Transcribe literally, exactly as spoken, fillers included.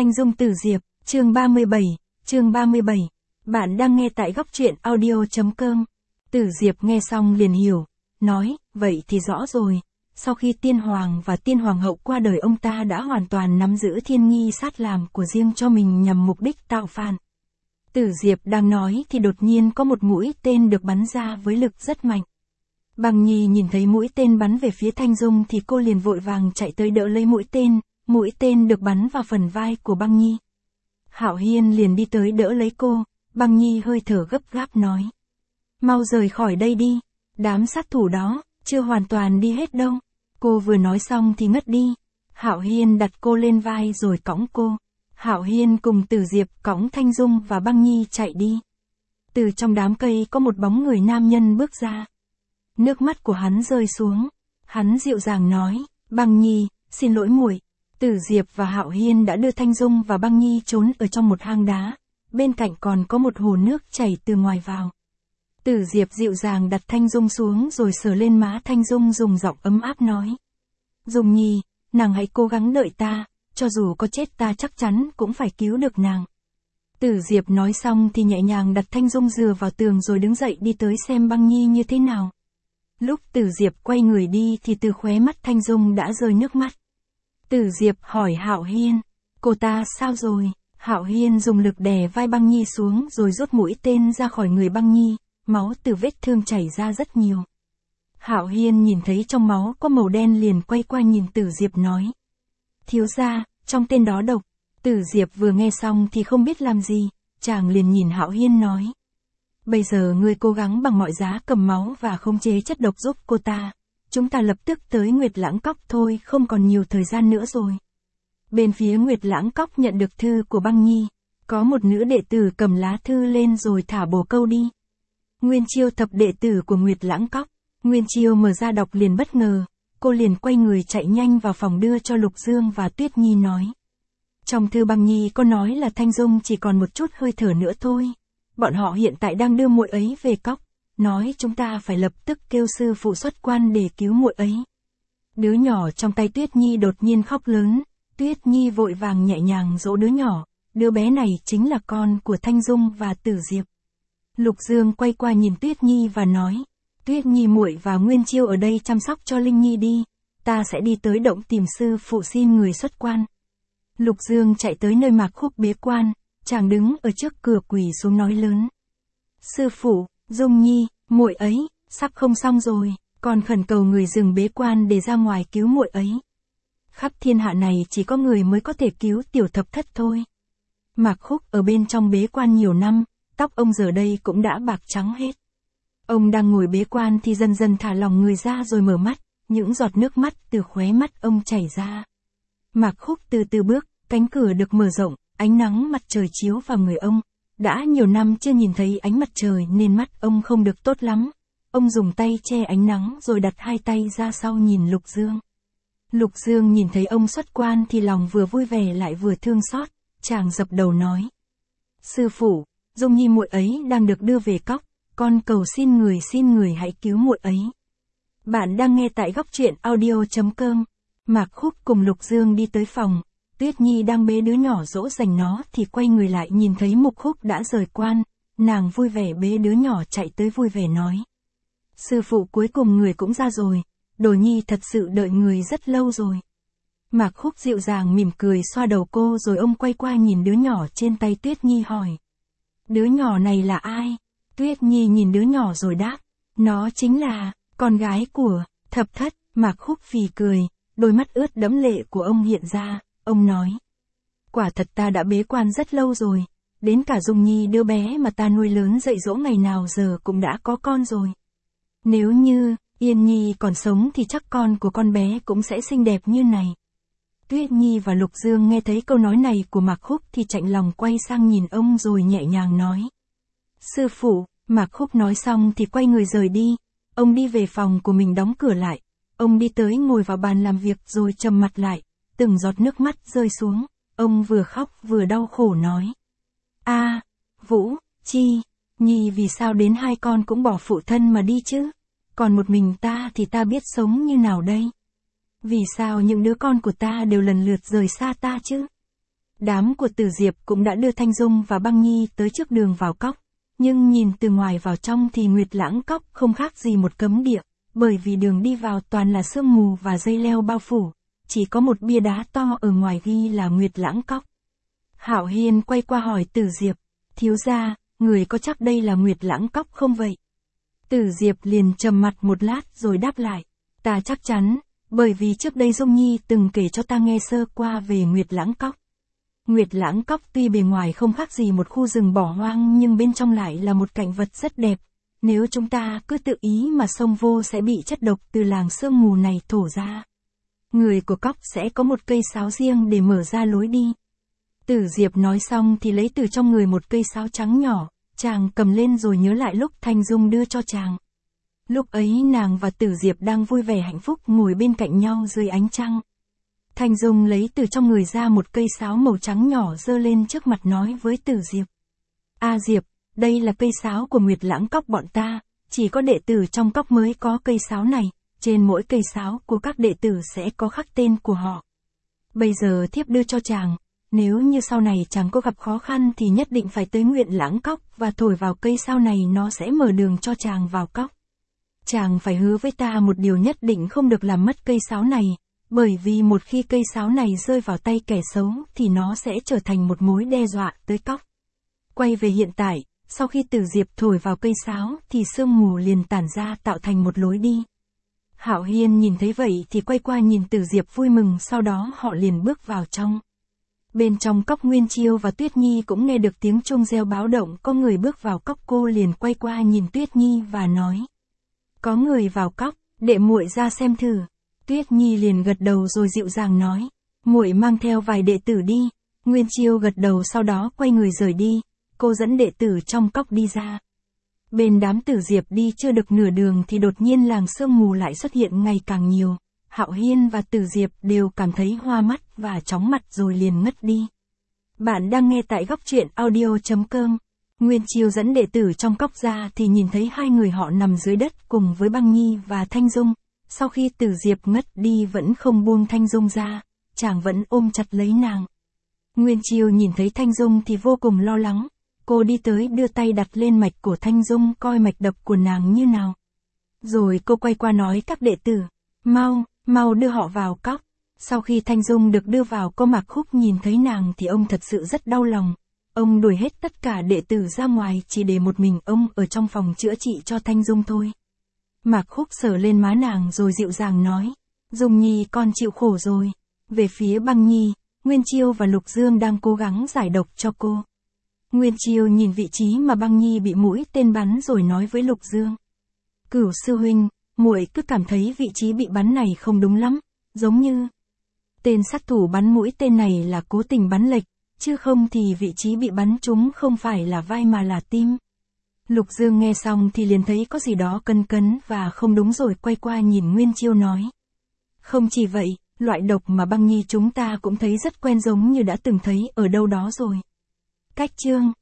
Thanh Dung Tử Diệp, chương ba mươi bảy, chương ba mươi bảy. Bạn đang nghe tại góc truyện audio chấm com. Tử Diệp nghe xong liền hiểu, nói, vậy thì rõ rồi. Sau khi tiên hoàng và tiên hoàng hậu qua đời, ông ta đã hoàn toàn nắm giữ thiên nghi sát làm của riêng cho mình nhằm mục đích tạo phản. Tử Diệp đang nói thì đột nhiên có một mũi tên được bắn ra với lực rất mạnh. Băng Nhi nhìn thấy mũi tên bắn về phía Thanh Dung thì cô liền vội vàng chạy tới đỡ lấy mũi tên, mũi tên được bắn vào phần vai của Băng Nhi. Hạo Hiên liền đi tới đỡ lấy cô, Băng Nhi hơi thở gấp gáp nói. Mau rời khỏi đây đi, đám sát thủ đó, chưa hoàn toàn đi hết đâu. Cô vừa nói xong thì ngất đi. Hạo Hiên đặt cô lên vai rồi cõng cô. Hạo Hiên cùng Tử Diệp cõng Thanh Dung và Băng Nhi chạy đi. Từ trong đám cây có một bóng người nam nhân bước ra. Nước mắt của hắn rơi xuống. Hắn dịu dàng nói, Băng Nhi, xin lỗi muội. Tử Diệp và Hạo Hiên đã đưa Thanh Dung và Băng Nhi trốn ở trong một hang đá. Bên cạnh còn có một hồ nước chảy từ ngoài vào. Tử Diệp dịu dàng đặt Thanh Dung xuống rồi sờ lên má Thanh Dung dùng giọng ấm áp nói. Dung Nhi, nàng hãy cố gắng đợi ta, cho dù có chết ta chắc chắn cũng phải cứu được nàng. Tử Diệp nói xong thì nhẹ nhàng đặt Thanh Dung dựa vào tường rồi đứng dậy đi tới xem Băng Nhi như thế nào. Lúc Tử Diệp quay người đi thì từ khóe mắt Thanh Dung đã rơi nước mắt. Tử Diệp hỏi Hạo Hiên, cô ta sao rồi? Hạo Hiên dùng lực đè vai Băng Nhi xuống rồi rút mũi tên ra khỏi người Băng Nhi, máu từ vết thương chảy ra rất nhiều. Hạo Hiên nhìn thấy trong máu có màu đen liền quay qua nhìn Tử Diệp nói. Thiếu gia, trong tên đó độc. Tử Diệp vừa nghe xong thì không biết làm gì, chàng liền nhìn Hạo Hiên nói. Bây giờ ngươi cố gắng bằng mọi giá cầm máu và khống chế chất độc giúp cô ta. Chúng ta lập tức tới Nguyệt Lãng Cốc thôi, không còn nhiều thời gian nữa rồi. Bên phía Nguyệt Lãng Cốc nhận được thư của Băng Nhi, có một nữ đệ tử cầm lá thư lên rồi thả bồ câu đi. Nguyên Chiêu thập đệ tử của Nguyệt Lãng Cốc. Nguyên Chiêu mở ra đọc liền bất ngờ, cô liền quay người chạy nhanh vào phòng đưa cho Lục Dương và Tuyết Nhi nói. Trong thư Băng Nhi có nói là Thanh Dung chỉ còn một chút hơi thở nữa thôi. Bọn họ hiện tại đang đưa muội ấy về cốc, nói chúng ta phải lập tức kêu sư phụ xuất quan để cứu muội ấy. Đứa nhỏ trong tay Tuyết Nhi đột nhiên khóc lớn, Tuyết Nhi vội vàng nhẹ nhàng dỗ đứa nhỏ, đứa bé này chính là con của Thanh Dung và Tử Diệp. Lục Dương quay qua nhìn Tuyết Nhi và nói, Tuyết Nhi muội và Nguyên Chiêu ở đây chăm sóc cho Linh Nhi đi, ta sẽ đi tới động tìm sư phụ xin người xuất quan. Lục Dương chạy tới nơi Mạc Khúc bế quan, chàng đứng ở trước cửa quỳ xuống nói lớn. Sư phụ, Dung Nhi, muội ấy, sắp không xong rồi, còn khẩn cầu người dừng bế quan để ra ngoài cứu muội ấy. Khắp thiên hạ này chỉ có người mới có thể cứu tiểu thập thất thôi. Mạc Khúc ở bên trong bế quan nhiều năm, tóc ông giờ đây cũng đã bạc trắng hết. Ông đang ngồi bế quan thì dần dần thả lòng người ra rồi mở mắt, những giọt nước mắt từ khóe mắt ông chảy ra. Mạc Khúc từ từ bước, cánh cửa được mở rộng, ánh nắng mặt trời chiếu vào người ông. Đã nhiều năm chưa nhìn thấy ánh mặt trời nên mắt ông không được tốt lắm. Ông dùng tay che ánh nắng rồi đặt hai tay ra sau nhìn Lục Dương. Lục Dương nhìn thấy ông xuất quan thì lòng vừa vui vẻ lại vừa thương xót, chàng dập đầu nói. Sư phụ, Dung Nhi muội ấy đang được đưa về cốc, con cầu xin người xin người hãy cứu muội ấy. Bạn đang nghe tại góc truyện audio chấm com. Mạc Khúc cùng Lục Dương đi tới phòng, Tuyết Nhi đang bế đứa nhỏ dỗ dành nó thì quay người lại nhìn thấy Mục Khúc đã rời quan, nàng vui vẻ bế đứa nhỏ chạy tới vui vẻ nói. Sư phụ cuối cùng người cũng ra rồi, Đồ Nhi thật sự đợi người rất lâu rồi. Mạc Khúc dịu dàng mỉm cười xoa đầu cô rồi ông quay qua nhìn đứa nhỏ trên tay Tuyết Nhi hỏi. Đứa nhỏ này là ai? Tuyết Nhi nhìn đứa nhỏ rồi đáp. Nó chính là con gái của thập thất. Mạc Khúc phì cười, đôi mắt ướt đẫm lệ của ông hiện ra, ông nói. Quả thật ta đã bế quan rất lâu rồi, đến cả Dung Nhi đứa bé mà ta nuôi lớn dạy dỗ ngày nào giờ cũng đã có con rồi. Nếu như Yên Nhi còn sống thì chắc con của con bé cũng sẽ xinh đẹp như này. Tuyết Nhi và Lục Dương nghe thấy câu nói này của Mạc Khúc thì chạnh lòng quay sang nhìn ông rồi nhẹ nhàng nói. Sư phụ, Mạc Khúc nói xong thì quay người rời đi, ông đi về phòng của mình đóng cửa lại, ông đi tới ngồi vào bàn làm việc rồi trầm mặt lại, từng giọt nước mắt rơi xuống, ông vừa khóc vừa đau khổ nói. A, Vũ, Chi, Nhi vì sao đến hai con cũng bỏ phụ thân mà đi chứ, còn một mình ta thì ta biết sống như nào đây? Vì sao những đứa con của ta đều lần lượt rời xa ta chứ? Đám của Tử Diệp cũng đã đưa Thanh Dung và Băng Nhi tới trước đường vào cốc, nhưng nhìn từ ngoài vào trong thì Nguyệt Lãng Cốc không khác gì một cấm địa, bởi vì đường đi vào toàn là sương mù và dây leo bao phủ, chỉ có một bia đá to ở ngoài ghi là Nguyệt Lãng Cốc. Hạo Hiên quay qua hỏi Tử Diệp, thiếu gia, người có chắc đây là Nguyệt Lãng Cốc không vậy? Tử Diệp liền trầm mặt một lát rồi đáp lại, ta chắc chắn, bởi vì trước đây Dung Nhi từng kể cho ta nghe sơ qua về Nguyệt Lãng Cốc. Nguyệt Lãng Cốc tuy bề ngoài không khác gì một khu rừng bỏ hoang nhưng bên trong lại là một cảnh vật rất đẹp. Nếu chúng ta cứ tự ý mà xông vô sẽ bị chất độc từ làng sương mù này thổ ra. Người của cốc sẽ có một cây sáo riêng để mở ra lối đi. Tử Diệp nói xong thì lấy từ trong người một cây sáo trắng nhỏ, chàng cầm lên rồi nhớ lại lúc Thanh Dung đưa cho chàng. Lúc ấy nàng và Tử Diệp đang vui vẻ hạnh phúc ngồi bên cạnh nhau dưới ánh trăng. Thanh Dung lấy từ trong người ra một cây sáo màu trắng nhỏ giơ lên trước mặt nói với Tử Diệp. A Diệp, đây là cây sáo của Nguyệt Lãng Cốc bọn ta, chỉ có đệ tử trong cốc mới có cây sáo này, trên mỗi cây sáo của các đệ tử sẽ có khắc tên của họ. Bây giờ thiếp đưa cho chàng, nếu như sau này chàng có gặp khó khăn thì nhất định phải tới Nguyệt Lãng Cốc và thổi vào cây sáo này, nó sẽ mở đường cho chàng vào cốc. Chàng phải hứa với ta một điều, nhất định không được làm mất cây sáo này, bởi vì một khi cây sáo này rơi vào tay kẻ xấu thì nó sẽ trở thành một mối đe dọa tới cốc. Quay về hiện tại, sau khi Tử Diệp thổi vào cây sáo thì sương mù liền tản ra tạo thành một lối đi. Hạo Hiên nhìn thấy vậy thì quay qua nhìn Tử Diệp vui mừng, sau đó họ liền bước vào trong. Bên trong cốc Nguyên Chiêu và Tuyết Nhi cũng nghe được tiếng chuông reo báo động có người bước vào cốc, cô liền quay qua nhìn Tuyết Nhi và nói. Có người vào cốc, đệ muội ra xem thử. Tuyết Nhi liền gật đầu rồi dịu dàng nói. Muội mang theo vài đệ tử đi. Nguyên Chiêu gật đầu sau đó quay người rời đi. Cô dẫn đệ tử trong cốc đi ra. Bên đám Tử Diệp đi chưa được nửa đường thì đột nhiên làng sương mù lại xuất hiện ngày càng nhiều. Hạo Hiên và Tử Diệp đều cảm thấy hoa mắt và chóng mặt rồi liền ngất đi. Bạn đang nghe tại góc truyện audio chấm com. Nguyên Chiêu dẫn đệ tử trong cốc ra thì nhìn thấy hai người họ nằm dưới đất cùng với Băng Nhi và Thanh Dung. Sau khi Tử Diệp ngất đi vẫn không buông Thanh Dung ra, chàng vẫn ôm chặt lấy nàng. Nguyên Chiêu nhìn thấy Thanh Dung thì vô cùng lo lắng. Cô đi tới đưa tay đặt lên mạch của Thanh Dung coi mạch đập của nàng như nào. Rồi cô quay qua nói các đệ tử, mau, mau đưa họ vào cốc. Sau khi Thanh Dung được đưa vào, cô Mạc Khúc nhìn thấy nàng thì ông thật sự rất đau lòng. Ông đuổi hết tất cả đệ tử ra ngoài, chỉ để một mình ông ở trong phòng chữa trị cho Thanh Dung thôi. Mạc Khúc sờ lên má nàng rồi dịu dàng nói, Dung Nhi con chịu khổ rồi. Về phía Băng Nhi, Nguyên Chiêu và Lục Dương đang cố gắng giải độc cho cô. Nguyên Chiêu nhìn vị trí mà Băng Nhi bị mũi tên bắn rồi nói với Lục Dương. Cửu sư huynh, muội cứ cảm thấy vị trí bị bắn này không đúng lắm, giống như tên sát thủ bắn mũi tên này là cố tình bắn lệch, chứ không thì vị trí bị bắn trúng không phải là vai mà là tim. Lục Dương nghe xong thì liền thấy có gì đó cấn cấn và không đúng rồi quay qua nhìn Nguyên Chiêu nói. Không chỉ vậy, loại độc mà Băng Nhi chúng ta cũng thấy rất quen, giống như đã từng thấy ở đâu đó rồi. Cách chương